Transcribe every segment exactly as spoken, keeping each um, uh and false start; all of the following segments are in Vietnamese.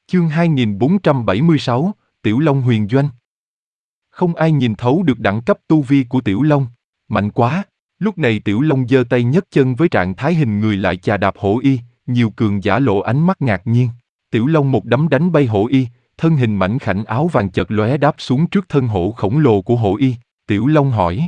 Chương hai nghìn bốn trăm bảy mươi sáu, Tiểu Long huyền doanh. Không ai nhìn thấu được đẳng cấp tu vi của Tiểu Long. Mạnh quá! Lúc này Tiểu Long giơ tay nhấc chân với trạng thái hình người lại chà đạp hổ y, nhiều cường giả lộ ánh mắt ngạc nhiên. Tiểu Long một đấm đánh bay hổ y, thân hình mảnh khảnh áo vàng chợt lóe đáp xuống trước thân hổ khổng lồ của hổ y. Tiểu Long hỏi: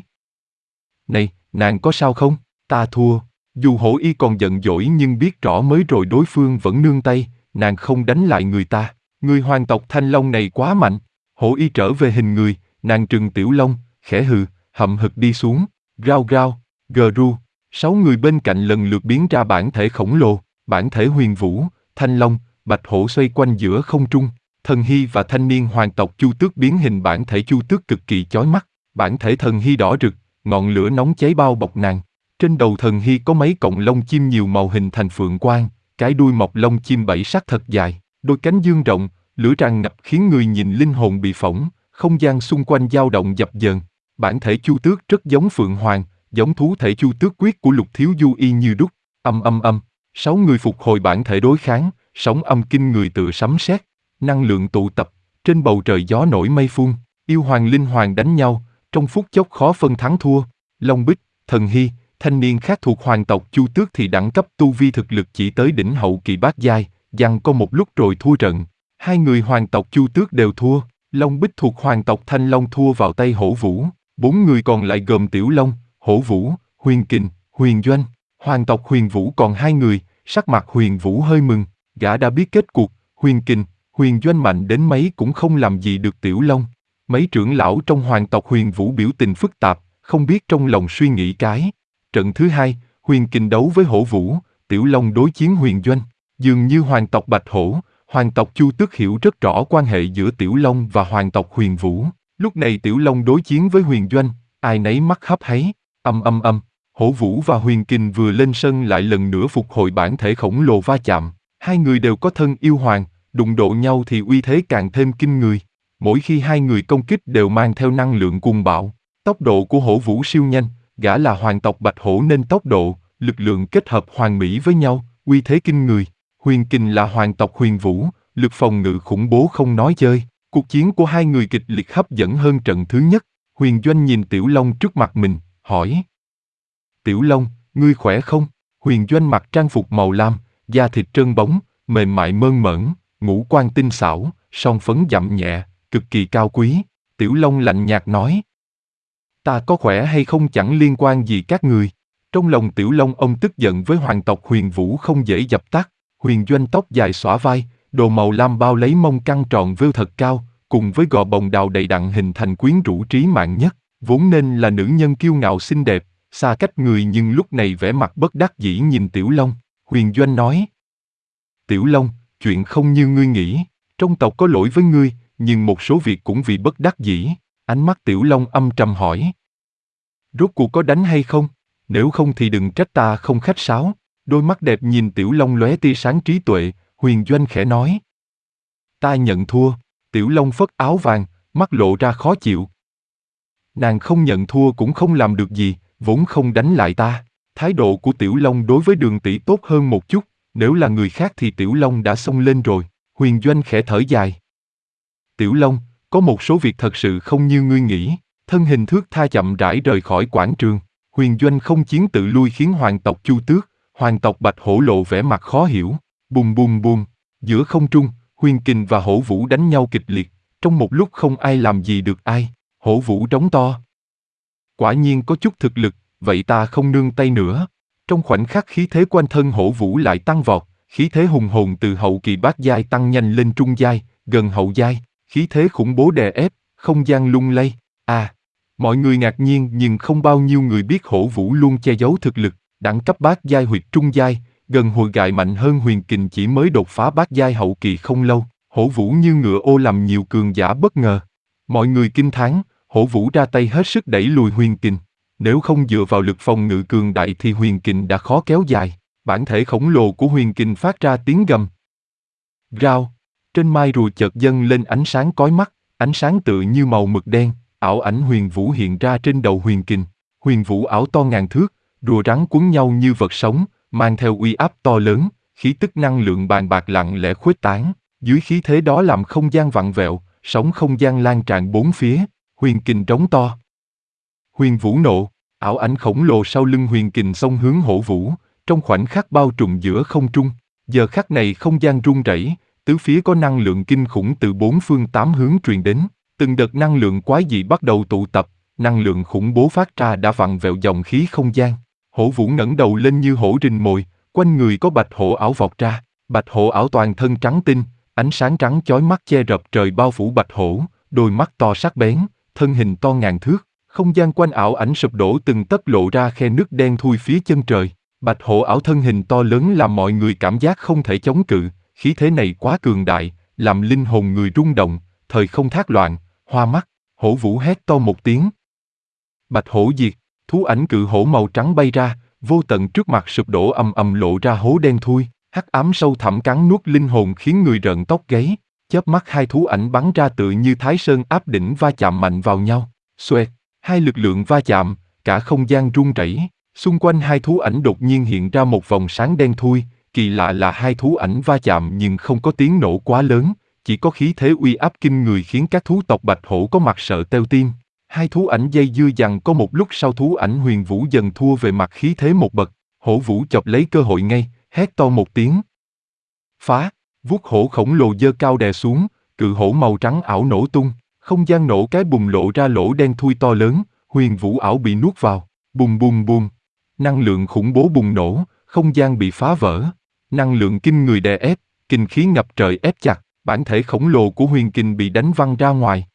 Này, nàng có sao không? Ta thua. Dù hổ y còn giận dỗi nhưng biết rõ mới rồi đối phương vẫn nương tay, nàng không đánh lại người ta. Người hoàng tộc Thanh Long này quá mạnh. Hổ y trở về hình người, nàng trừng Tiểu Long, khẽ hừ, hậm hực đi xuống. Rao rao, gờ ru, sáu người bên cạnh lần lượt biến ra bản thể khổng lồ, bản thể huyền vũ, thanh long, bạch hổ xoay quanh giữa không trung. Thần Hy và thanh niên hoàng tộc Chu Tước biến hình bản thể Chu Tước cực kỳ chói mắt, bản thể Thần Hy đỏ rực, ngọn lửa nóng cháy bao bọc nàng. Trên đầu Thần Hy có mấy cọng lông chim nhiều màu hình thành phượng quang, cái đuôi mọc lông chim bảy sắc thật dài, đôi cánh dương rộng, lửa tràn ngập khiến người nhìn linh hồn bị phỏng, không gian xung quanh dao động dập dờn. Bản thể Chu Tước rất giống Phượng Hoàng, giống thú thể Chu Tước quyết của Lục Thiếu Du y như đúc. Âm âm âm, sáu người phục hồi bản thể đối kháng, sóng âm kinh người tựa sấm sét, năng lượng tụ tập, trên bầu trời gió nổi mây phun, yêu hoàng linh hoàng đánh nhau, trong phút chốc khó phân thắng thua. Long Bích, Thần Hy, thanh niên khác thuộc hoàng tộc Chu Tước thì đẳng cấp tu vi thực lực chỉ tới đỉnh hậu kỳ bát giai, giằng co một lúc rồi thua trận. Hai người hoàng tộc Chu Tước đều thua. Long Bích thuộc hoàng tộc Thanh Long thua vào tay Hổ Vũ. Bốn người còn lại gồm Tiểu Long, Hổ Vũ, Huyền Kình, Huyền Doanh. Hoàng tộc Huyền Vũ còn hai người, sắc mặt Huyền Vũ hơi mừng, gã đã biết kết cuộc. Huyền Kình, Huyền Doanh mạnh đến mấy cũng không làm gì được Tiểu Long. Mấy trưởng lão trong hoàng tộc Huyền Vũ biểu tình phức tạp, không biết trong lòng suy nghĩ cái. Trận thứ hai, Huyền Kình đấu với Hổ Vũ, Tiểu Long đối chiến Huyền Doanh. Dường như hoàng tộc Bạch Hổ, hoàng tộc Chu Tước hiểu rất rõ quan hệ giữa Tiểu Long và hoàng tộc Huyền Vũ. Lúc này Tiểu Long đối chiến với Huyền Doanh, ai nấy mắt hấp háy. Âm âm âm, Hổ Vũ và Huyền Kình vừa lên sân lại lần nữa phục hồi bản thể khổng lồ va chạm. Hai người đều có thân yêu hoàng, đụng độ nhau thì uy thế càng thêm kinh người. Mỗi khi hai người công kích đều mang theo năng lượng cuồng bạo. Tốc độ của Hổ Vũ siêu nhanh, gã là hoàng tộc Bạch Hổ nên tốc độ, lực lượng kết hợp hoàn mỹ với nhau, uy thế kinh người. Huyền Kình là hoàng tộc Huyền Vũ, lực phòng ngự khủng bố không nói chơi. Cuộc chiến của hai người kịch liệt hấp dẫn hơn trận thứ nhất. Huyền Doanh nhìn Tiểu Long trước mặt mình, hỏi: Tiểu Long, ngươi khỏe không? Huyền Doanh mặc trang phục màu lam, da thịt trơn bóng, mềm mại mơn mởn, ngũ quan tinh xảo, son phấn dặm nhẹ, cực kỳ cao quý. Tiểu Long lạnh nhạt nói: Ta có khỏe hay không chẳng liên quan gì các người. Trong lòng Tiểu Long ông tức giận với hoàng tộc Huyền Vũ không dễ dập tắt. Huyền Doanh tóc dài xõa vai, đồ màu lam bao lấy mông căng tròn vêu thật cao, cùng với gò bồng đào đầy đặn hình thành quyến rũ trí mạng nhất, vốn nên là nữ nhân kiêu ngạo xinh đẹp, xa cách người nhưng lúc này vẻ mặt bất đắc dĩ nhìn Tiểu Long. Huyền Doanh nói: Tiểu Long, chuyện không như ngươi nghĩ, trong tộc có lỗi với ngươi, nhưng một số việc cũng vì bất đắc dĩ. Ánh mắt Tiểu Long âm trầm hỏi: Rốt cuộc có đánh hay không? Nếu không thì đừng trách ta không khách sáo. Đôi mắt đẹp nhìn Tiểu Long lóe tia sáng trí tuệ. Huyền Doanh khẽ nói: Ta nhận thua. Tiểu Long phất áo vàng, mắt lộ ra khó chịu. Nàng không nhận thua cũng không làm được gì, vốn không đánh lại ta. Thái độ của Tiểu Long đối với Đường tỷ tốt hơn một chút, nếu là người khác thì Tiểu Long đã xông lên rồi. Huyền Doanh khẽ thở dài: Tiểu Long, có một số việc thật sự không như ngươi nghĩ. Thân hình thước tha chậm rãi rời khỏi quảng trường. Huyền Doanh không chiến tự lui khiến hoàng tộc Chu Tước, hoàng tộc Bạch Hổ lộ vẻ mặt khó hiểu. Bùm bùm bùm, giữa không trung, Huyền Kình và Hổ Vũ đánh nhau kịch liệt, trong một lúc không ai làm gì được ai. Hổ Vũ trống to: Quả nhiên có chút thực lực, vậy ta không nương tay nữa. Trong khoảnh khắc khí thế quanh thân Hổ Vũ lại tăng vọt, khí thế hùng hồn từ hậu kỳ bát giai tăng nhanh lên trung giai, gần hậu giai, khí thế khủng bố đè ép, không gian lung lay. À, mọi người ngạc nhiên nhưng không bao nhiêu người biết Hổ Vũ luôn che giấu thực lực, đẳng cấp bát giai huyệt trung giai, gần hồi gại mạnh hơn Huyền Kình chỉ mới đột phá bát giai hậu kỳ không lâu. Hổ Vũ như ngựa ô làm nhiều cường giả bất ngờ. Mọi người kinh thán, Hổ Vũ ra tay hết sức đẩy lùi Huyền Kình. Nếu không dựa vào lực phòng ngự cường đại thì Huyền Kình đã khó kéo dài. Bản thể khổng lồ của Huyền Kình phát ra tiếng gầm. Rao, trên mai rùa chợt dâng lên ánh sáng chói mắt, ánh sáng tựa như màu mực đen, ảo ảnh Huyền Vũ hiện ra trên đầu Huyền Kình. Huyền Vũ ảo to ngàn thước, rùa rắn quấn nhau như vật sống, mang theo uy áp to lớn, khí tức năng lượng bàn bạc lặng lẽ khuếch tán. Dưới khí thế đó làm không gian vặn vẹo, sóng không gian lan tràn bốn phía, huyền kình trống to. Huyền Vũ nộ, ảo ảnh khổng lồ sau lưng huyền kình xông hướng Hổ Vũ, trong khoảnh khắc bao trùm giữa không trung. Giờ khắc này không gian rung rẩy, tứ phía có năng lượng kinh khủng từ bốn phương tám hướng truyền đến. Từng đợt năng lượng quái dị bắt đầu tụ tập, năng lượng khủng bố phát ra đã vặn vẹo dòng khí không gian. Hổ Vũ ngẩng đầu lên như hổ rình mồi, quanh người có bạch hổ ảo vọt ra. Bạch hổ ảo toàn thân trắng tinh, ánh sáng trắng chói mắt che rập trời bao phủ bạch hổ, đôi mắt to sắc bén, thân hình to ngàn thước. Không gian quanh ảo ảnh sụp đổ từng tấc lộ ra khe nứt đen thui phía chân trời. Bạch hổ ảo thân hình to lớn làm mọi người cảm giác không thể chống cự, khí thế này quá cường đại, làm linh hồn người rung động, thời không thác loạn, hoa mắt. Hổ Vũ hét to một tiếng. Bạch hổ diệt, thú ảnh cự hổ màu trắng bay ra, vô tận trước mặt sụp đổ ầm ầm lộ ra hố đen thui, hắc ám sâu thẳm cắn nuốt linh hồn khiến người rợn tóc gáy. Chớp mắt hai thú ảnh bắn ra tựa như Thái Sơn áp đỉnh va chạm mạnh vào nhau. Xoẹt, hai lực lượng va chạm, cả không gian rung rẩy. Xung quanh hai thú ảnh đột nhiên hiện ra một vòng sáng đen thui, kỳ lạ là hai thú ảnh va chạm nhưng không có tiếng nổ quá lớn, chỉ có khí thế uy áp kinh người khiến các thú tộc bạch hổ có mặt sợ teo tim. Hai thú ảnh dây dưa dằng có một lúc sau thú ảnh Huyền Vũ dần thua về mặt khí thế một bậc, Hổ Vũ chộp lấy cơ hội ngay, hét to một tiếng. Phá, vuốt hổ khổng lồ giơ cao đè xuống, cự hổ màu trắng ảo nổ tung, không gian nổ cái bùng lộ ra lỗ đen thui to lớn, Huyền Vũ ảo bị nuốt vào, bùng bùng bùng. Năng lượng khủng bố bùng nổ, không gian bị phá vỡ, năng lượng kinh người đè ép, kình khí ngập trời ép chặt, bản thể khổng lồ của huyền kình bị đánh văng ra ngoài,